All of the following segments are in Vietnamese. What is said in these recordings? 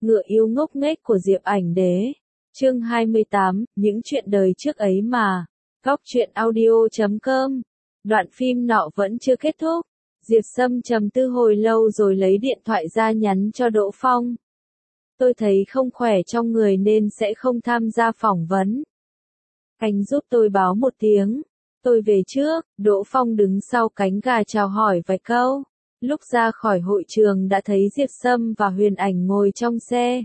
Ngựa yêu ngốc nghếch của Diệp Ảnh Đế. Chương 28, những chuyện đời trước ấy mà. Góc truyện audio.com. Đoạn phim nọ vẫn chưa kết thúc. Diệp Sâm trầm tư hồi lâu rồi lấy điện thoại ra nhắn cho Đỗ Phong. Tôi thấy không khỏe trong người nên sẽ không tham gia phỏng vấn. Anh giúp tôi báo một tiếng. Tôi về trước. Đỗ Phong đứng sau cánh gà chào hỏi vài câu. Lúc ra khỏi hội trường đã thấy Diệp Sâm và Huyền Ảnh ngồi trong xe.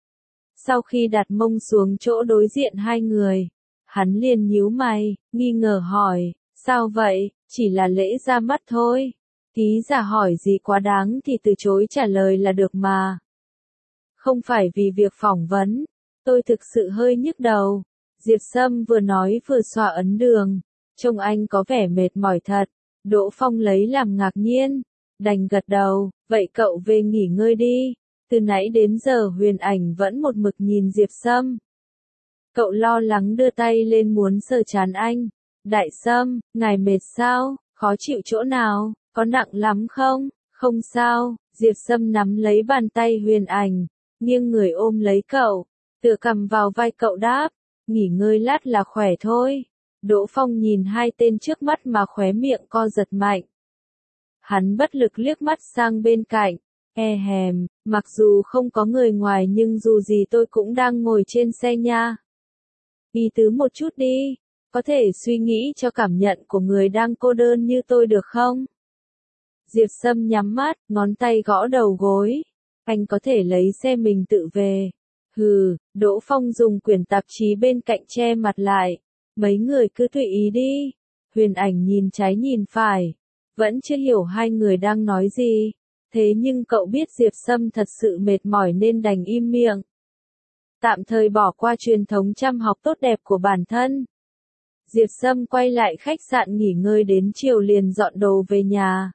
Sau khi đặt mông xuống chỗ đối diện hai người, hắn liền nhíu mày, nghi ngờ hỏi, sao vậy, chỉ là lễ ra mắt thôi. Ký giả hỏi gì quá đáng thì từ chối trả lời là được mà. Không phải vì việc phỏng vấn, tôi thực sự hơi nhức đầu. Diệp Sâm vừa nói vừa xoa ấn đường, trông anh có vẻ mệt mỏi thật. Đỗ Phong lấy làm ngạc nhiên, đành gật đầu, vậy cậu về nghỉ ngơi đi. Từ nãy đến giờ Huyền Ảnh vẫn một mực nhìn Diệp Sâm. Cậu lo lắng đưa tay lên muốn sờ trán anh. Đại Sâm, ngài mệt sao, khó chịu chỗ nào, có nặng lắm không? Không sao. Diệp Sâm nắm lấy bàn tay Huyền Ảnh, nghiêng người ôm lấy cậu, tựa cằm vào vai cậu đáp, nghỉ ngơi lát là khỏe thôi. Đỗ Phong nhìn hai tên trước mắt mà khóe miệng co giật mạnh. Hắn bất lực liếc mắt sang bên cạnh, hèm, mặc dù không có người ngoài nhưng dù gì tôi cũng đang ngồi trên xe nha. Ý tứ một chút đi, có thể suy nghĩ cho cảm nhận của người đang cô đơn như tôi được không? Diệp Sâm nhắm mắt, ngón tay gõ đầu gối. Anh có thể lấy xe mình tự về. Hừ, Đỗ Phong dùng quyển tạp chí bên cạnh che mặt lại. Mấy người cứ tùy ý đi. Huyền Ảnh nhìn trái nhìn phải. Vẫn chưa hiểu hai người đang nói gì. Thế nhưng cậu biết Diệp Sâm thật sự mệt mỏi nên đành im miệng. Tạm thời bỏ qua truyền thống chăm học tốt đẹp của bản thân. Diệp Sâm quay lại khách sạn nghỉ ngơi đến chiều liền dọn đồ về nhà.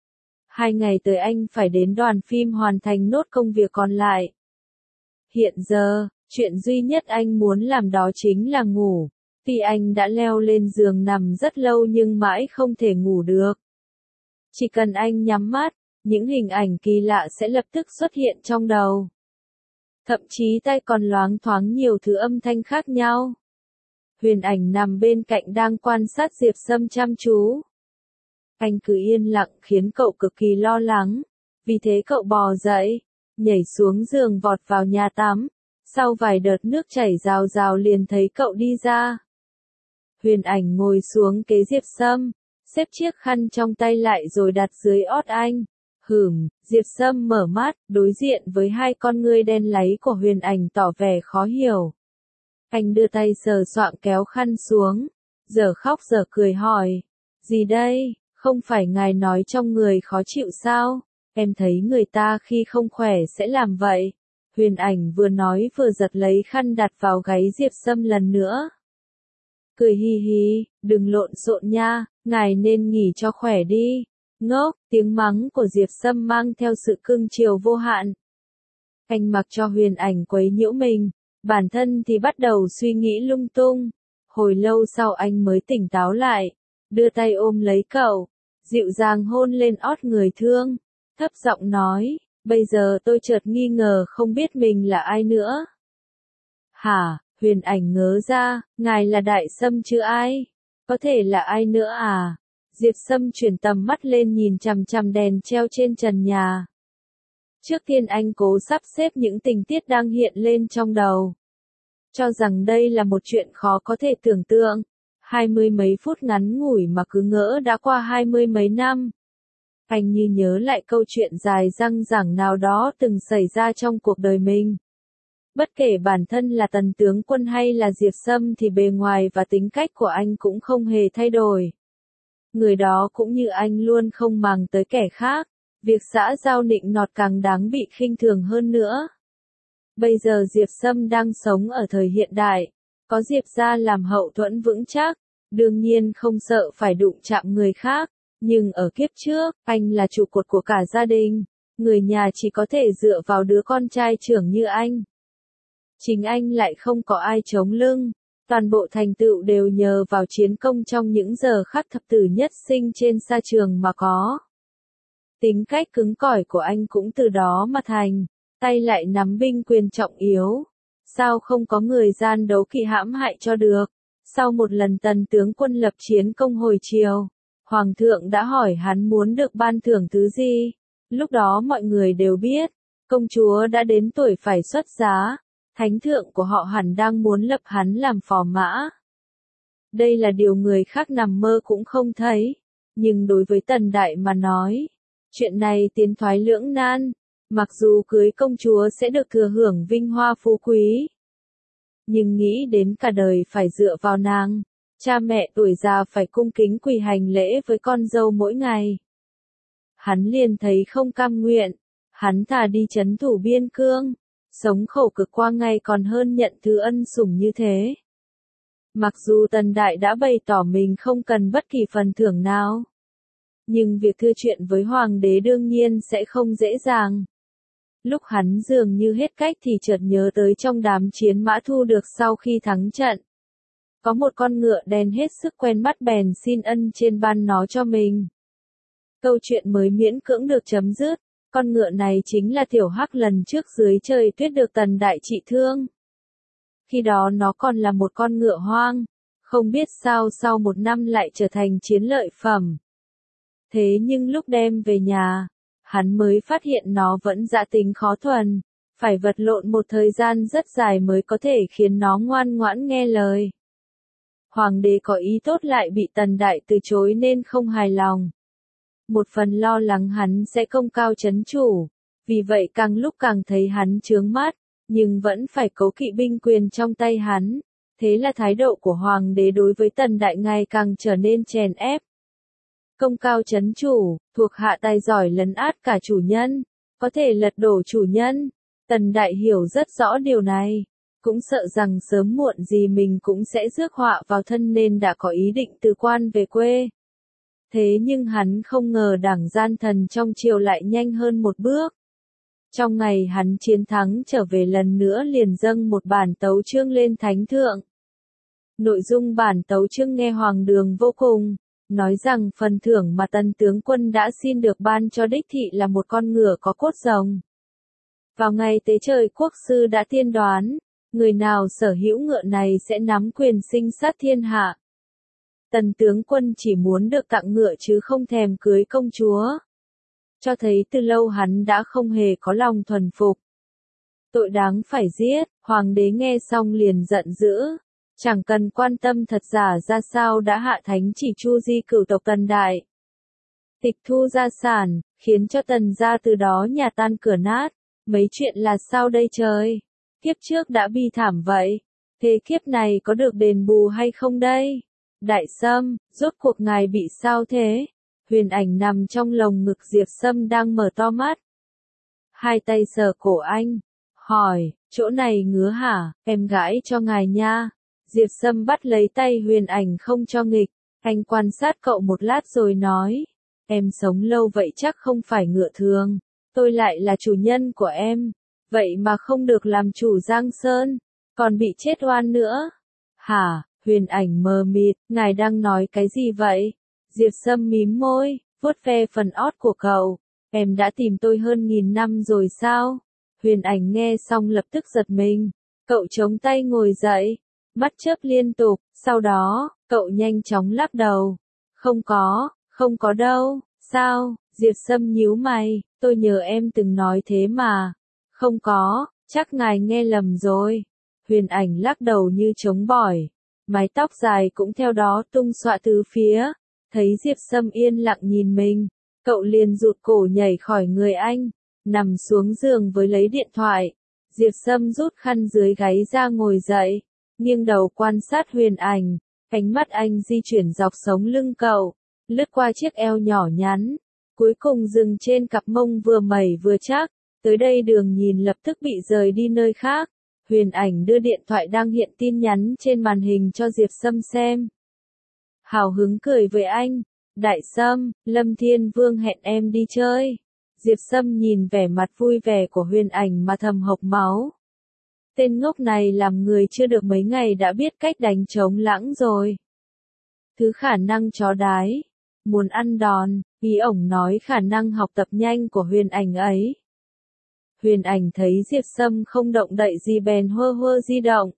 2 ngày tới anh phải đến đoàn phim hoàn thành nốt công việc còn lại. Hiện giờ, chuyện duy nhất anh muốn làm đó chính là ngủ. Tuy anh đã leo lên giường nằm rất lâu nhưng mãi không thể ngủ được. Chỉ cần anh nhắm mắt, những hình ảnh kỳ lạ sẽ lập tức xuất hiện trong đầu. Thậm chí tai còn loáng thoáng nhiều thứ âm thanh khác nhau. Huyền Ảnh nằm bên cạnh đang quan sát Diệp Sâm chăm chú. Anh cứ yên lặng khiến cậu cực kỳ lo lắng. Vì thế cậu bò dậy, nhảy xuống giường vọt vào nhà tắm. Sau vài đợt nước chảy rào rào liền thấy cậu đi ra. Huyền Ảnh ngồi xuống kế Diệp Sâm, xếp chiếc khăn trong tay lại rồi đặt dưới ót anh. Diệp Sâm mở mắt, đối diện với hai con ngươi đen láy của Huyền Ảnh tỏ vẻ khó hiểu. Anh đưa tay sờ soạng kéo khăn xuống, giờ khóc giờ cười hỏi. Gì đây, không phải ngài nói trong người khó chịu sao? Em thấy người ta khi không khỏe sẽ làm vậy. Huyền Ảnh vừa nói vừa giật lấy khăn đặt vào gáy Diệp Sâm lần nữa. Cười hi hi, đừng lộn xộn nha, ngài nên nghỉ cho khỏe đi. Ngốc, tiếng mắng của Diệp Sâm mang theo sự cưng chiều vô hạn. Anh mặc cho Huyền Ảnh quấy nhiễu mình, bản thân thì bắt đầu suy nghĩ lung tung. Hồi lâu sau anh mới tỉnh táo lại, đưa tay ôm lấy cậu, dịu dàng hôn lên ót người thương, thấp giọng nói, bây giờ tôi chợt nghi ngờ không biết mình là ai nữa. Hả? Huyền Ảnh ngớ ra, ngài là Đại Sâm chứ ai? Có thể là ai nữa à? Diệp Sâm chuyển tầm mắt lên nhìn chằm chằm đèn treo trên trần nhà. Trước tiên anh cố sắp xếp những tình tiết đang hiện lên trong đầu. Cho rằng đây là một chuyện khó có thể tưởng tượng. 20 mấy phút ngắn ngủi mà cứ ngỡ đã qua 20 mấy năm. Anh như nhớ lại câu chuyện dài dằng dẳng nào đó từng xảy ra trong cuộc đời mình. Bất kể bản thân là Tần tướng quân hay là Diệp Sâm thì bề ngoài và tính cách của anh cũng không hề thay đổi. Người đó cũng như anh luôn không màng tới kẻ khác, việc xã giao nịnh nọt càng đáng bị khinh thường hơn nữa. Bây giờ Diệp Sâm đang sống ở thời hiện đại, có Diệp gia làm hậu thuẫn vững chắc, đương nhiên không sợ phải đụng chạm người khác, nhưng ở kiếp trước, anh là trụ cột của cả gia đình, người nhà chỉ có thể dựa vào đứa con trai trưởng như anh. Chính anh lại không có ai chống lưng. Toàn bộ thành tựu đều nhờ vào chiến công trong những giờ khắc thập tử nhất sinh trên sa trường mà có. Tính cách cứng cỏi của anh cũng từ đó mà thành. tay lại nắm binh quyền trọng yếu. Sao không có người gian đấu kỵ hãm hại cho được? Sau một lần Tần tướng quân lập chiến công hồi triều, Hoàng thượng đã hỏi hắn muốn được ban thưởng thứ gì. Lúc đó mọi người đều biết, công chúa đã đến tuổi phải xuất giá, thánh thượng của họ hẳn đang muốn lập hắn làm phò mã. Đây là điều người khác nằm mơ cũng không thấy, nhưng đối với Tần Đại mà nói, chuyện này tiến thoái lưỡng nan, mặc dù cưới công chúa sẽ được thừa hưởng vinh hoa phú quý, nhưng nghĩ đến cả đời phải dựa vào nàng, cha mẹ tuổi già phải cung kính quỳ hành lễ với con dâu mỗi ngày. Hắn liền thấy không cam nguyện, hắn thà đi trấn thủ biên cương, sống khổ cực qua ngày còn hơn nhận thứ ân sủng như thế. Mặc dù Tần Đại đã bày tỏ mình không cần bất kỳ phần thưởng nào, nhưng việc thưa chuyện với Hoàng đế đương nhiên sẽ không dễ dàng. Lúc hắn dường như hết cách thì chợt nhớ tới trong đám chiến mã thu được sau khi thắng trận. Có một con ngựa đen hết sức quen mắt bèn xin ân trên ban nó cho mình. Câu chuyện mới miễn cưỡng được chấm dứt, con ngựa này chính là Tiểu Hắc lần trước dưới trời tuyết được Tần Đại trị thương. Khi đó nó còn là một con ngựa hoang, không biết sao sau một năm lại trở thành chiến lợi phẩm. Thế nhưng lúc đem về nhà, hắn mới phát hiện nó vẫn dã tính khó thuần, phải vật lộn một thời gian rất dài mới có thể khiến nó ngoan ngoãn nghe lời. Hoàng đế có ý tốt lại bị Tần Đại từ chối nên không hài lòng. Một phần lo lắng hắn sẽ công cao trấn chủ, vì vậy càng lúc càng thấy hắn chướng mắt, nhưng vẫn phải cố kỵ binh quyền trong tay hắn. Thế là thái độ của Hoàng đế đối với Tần Đại ngày càng trở nên chèn ép. Công cao trấn chủ, thuộc hạ tài giỏi lấn át cả chủ nhân, có thể lật đổ chủ nhân. Tần Đại hiểu rất rõ điều này, cũng sợ rằng sớm muộn gì mình cũng sẽ rước họa vào thân nên đã có ý định từ quan về quê. Thế nhưng hắn không ngờ đảng gian thần trong triều lại nhanh hơn một bước. Trong ngày hắn chiến thắng trở về lần nữa liền dâng một bản tấu chương lên thánh thượng. Nội dung bản tấu chương nghe hoàng đường vô cùng, nói rằng phần thưởng mà Tần tướng quân đã xin được ban cho đích thị là một con ngựa có cốt rồng. Vào ngày tế trời quốc sư đã tiên đoán, người nào sở hữu ngựa này sẽ nắm quyền sinh sát thiên hạ. Tần tướng quân chỉ muốn được tặng ngựa chứ không thèm cưới công chúa. Cho thấy từ lâu hắn đã không hề có lòng thuần phục. Tội đáng phải giết, hoàng đế nghe xong liền giận dữ. Chẳng cần quan tâm thật giả ra sao đã hạ thánh chỉ chu di cửu tộc Tần Đại. Tịch thu gia sản, khiến cho Tần gia từ đó nhà tan cửa nát. Mấy chuyện là sao đây trời? Kiếp trước đã bi thảm vậy. Thế kiếp này có được đền bù hay không đây? Đại Sâm, rốt cuộc ngài bị sao thế? Huyền Ảnh nằm trong lồng ngực Diệp Sâm đang mở to mắt. Hai tay sờ cổ anh, hỏi, chỗ này ngứa hả, em gãi cho ngài nha. Diệp Sâm bắt lấy tay Huyền Ảnh không cho nghịch, anh quan sát cậu một lát rồi nói, em sống lâu vậy chắc không phải ngựa thường, tôi lại là chủ nhân của em, vậy mà không được làm chủ Giang Sơn, còn bị chết oan nữa. Hả? Huyền Ảnh mờ mịt, ngài đang nói cái gì vậy? Diệp Sâm mím môi, vuốt ve phần ót của cậu. Em đã tìm tôi hơn 1000 năm rồi sao? Huyền Ảnh nghe xong lập tức giật mình. Cậu chống tay ngồi dậy, mắt chớp liên tục, sau đó, cậu nhanh chóng lắc đầu. Không có đâu, sao? Diệp Sâm nhíu mày, tôi nhớ em từng nói thế mà. Không có, chắc ngài nghe lầm rồi. Huyền Ảnh lắc đầu như chống bỏi. Mái tóc dài cũng theo đó tung xõa tứ phía, thấy Diệp Sâm yên lặng nhìn mình, cậu liền rụt cổ nhảy khỏi người anh, nằm xuống giường với lấy điện thoại. Diệp Sâm rút khăn dưới gáy ra ngồi dậy, nghiêng đầu quan sát Huyền Ảnh, ánh mắt anh di chuyển dọc sống lưng cậu, lướt qua chiếc eo nhỏ nhắn, cuối cùng dừng trên cặp mông vừa mẩy vừa chắc, tới đây Đường Nhìn lập tức bị rời đi nơi khác. Huyền Ảnh đưa điện thoại đang hiện tin nhắn trên màn hình cho Diệp Sâm xem. Hào hứng cười với anh, Đại Sâm, Lâm Thiên Vương hẹn em đi chơi. Diệp Sâm nhìn vẻ mặt vui vẻ của Huyền Ảnh mà thầm hộc máu. Tên ngốc này làm người chưa được mấy ngày đã biết cách đánh trống lãng rồi. Thứ khả năng chó đái, muốn ăn đòn, ý ổng nói khả năng học tập nhanh của Huyền Ảnh ấy. Huyền Ảnh thấy Diệp Sâm không động đậy gì bèn hơ hơ di động.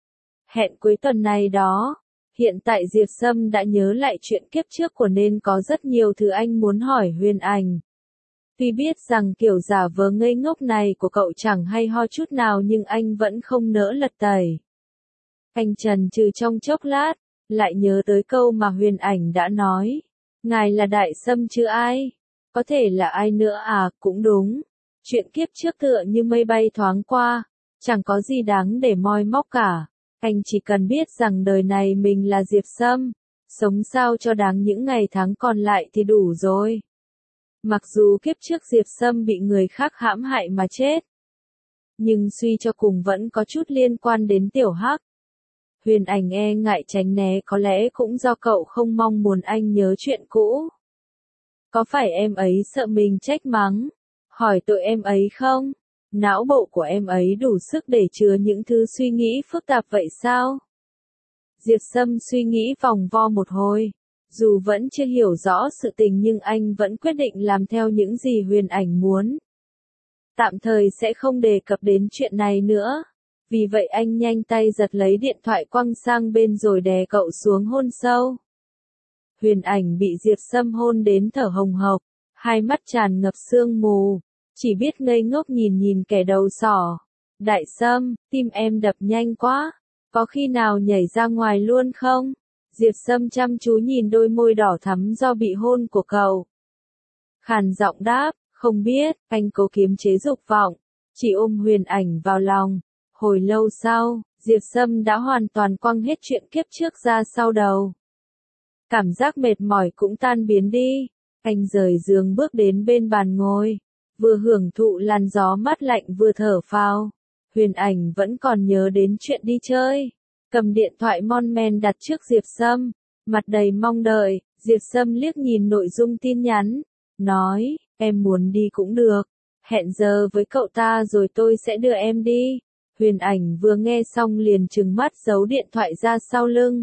Hẹn cuối tuần này đó. Hiện tại Diệp Sâm đã nhớ lại chuyện kiếp trước của nên có rất nhiều thứ anh muốn hỏi Huyền Ảnh. Tuy biết rằng kiểu giả vờ ngây ngốc này của cậu chẳng hay ho chút nào nhưng anh vẫn không nỡ lật tẩy. Anh chần chừ trong chốc lát, lại nhớ tới câu mà Huyền Ảnh đã nói. Ngài là Đại Sâm chứ ai? Có thể là ai nữa à, cũng đúng. Chuyện kiếp trước tựa như mây bay thoáng qua, chẳng có gì đáng để moi móc cả. Anh chỉ cần biết rằng đời này mình là Diệp Sâm, sống sao cho đáng những ngày tháng còn lại thì đủ rồi. Mặc dù kiếp trước Diệp Sâm bị người khác hãm hại mà chết, nhưng suy cho cùng vẫn có chút liên quan đến Tiểu Hắc. Huyền Ảnh e ngại tránh né, có lẽ cũng do cậu không mong muốn anh nhớ chuyện cũ. Có phải em ấy sợ mình trách mắng, hỏi tội em ấy không? Não bộ của em ấy đủ sức để chứa những thứ suy nghĩ phức tạp vậy sao? Diệp Sâm suy nghĩ vòng vo một hồi. Dù vẫn chưa hiểu rõ sự tình nhưng anh vẫn quyết định làm theo những gì Huyền Ảnh muốn. Tạm thời sẽ không đề cập đến chuyện này nữa. Vì vậy anh nhanh tay giật lấy điện thoại quăng sang bên rồi đè cậu xuống hôn sâu. Huyền Ảnh bị Diệp Sâm hôn đến thở hồng hộc, hai mắt tràn ngập sương mù, chỉ biết ngây ngốc nhìn nhìn kẻ đầu sỏ. Đại Sâm, tim em đập nhanh quá, có khi nào nhảy ra ngoài luôn không? Diệp Sâm chăm chú nhìn đôi môi đỏ thắm do bị hôn của cậu. Khàn giọng đáp, không biết, anh cố kiềm chế dục vọng, chỉ ôm Huyền Ảnh vào lòng. Hồi lâu sau, Diệp Sâm đã hoàn toàn quăng hết chuyện kiếp trước ra sau đầu. Cảm giác mệt mỏi cũng tan biến đi. Anh rời giường bước đến bên bàn ngồi, vừa hưởng thụ làn gió mát lạnh vừa thở phào. Huyền Ảnh vẫn còn nhớ đến chuyện đi chơi. Cầm điện thoại mon men đặt trước Diệp Sâm, mặt đầy mong đợi. Diệp Sâm liếc nhìn nội dung tin nhắn, nói, em muốn đi cũng được. Hẹn giờ với cậu ta rồi tôi sẽ đưa em đi. Huyền Ảnh vừa nghe xong liền trừng mắt giấu điện thoại ra sau lưng.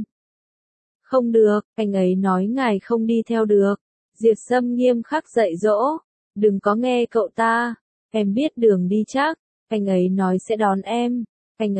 Không được, anh ấy nói ngài không đi theo được. Diệp Sâm nghiêm khắc dạy dỗ, đừng có nghe cậu ta, em biết đường đi chắc, anh ấy nói sẽ đón em. Anh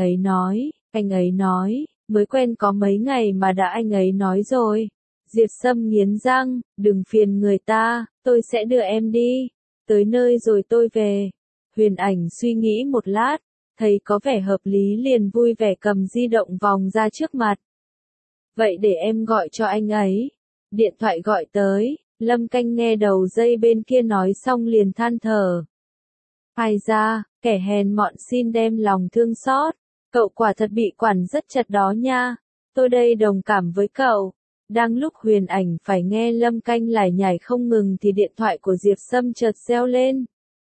ấy nói, mới quen có mấy ngày mà đã anh ấy nói rồi. Diệp Sâm nghiến răng, đừng phiền người ta, tôi sẽ đưa em đi, tới nơi rồi tôi về. Huyền Ảnh suy nghĩ một lát, thấy có vẻ hợp lý liền vui vẻ cầm di động vòng ra trước mặt. Vậy để em gọi cho anh ấy. Điện thoại gọi tới, Lâm Canh nghe đầu dây bên kia nói xong liền than thở. Ai ra, kẻ hèn mọn xin đem lòng thương xót. Cậu quả thật bị quản rất chặt đó nha. Tôi đây đồng cảm với cậu. Đang lúc Huyền Ảnh phải nghe Lâm Canh lải nhải không ngừng thì điện thoại của Diệp Sâm chợt reo lên.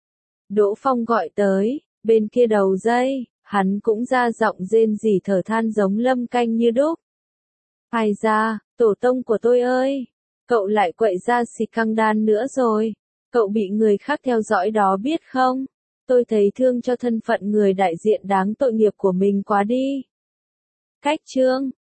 Đỗ Phong gọi tới, bên kia đầu dây, hắn cũng ra giọng rên rỉ thở than giống Lâm Canh như đúc. Ai ra, tổ tông của tôi ơi, cậu lại quậy ra xì căng đan nữa rồi. Cậu bị người khác theo dõi đó biết không? Tôi thấy thương cho thân phận người đại diện đáng tội nghiệp của mình quá đi. Cách chương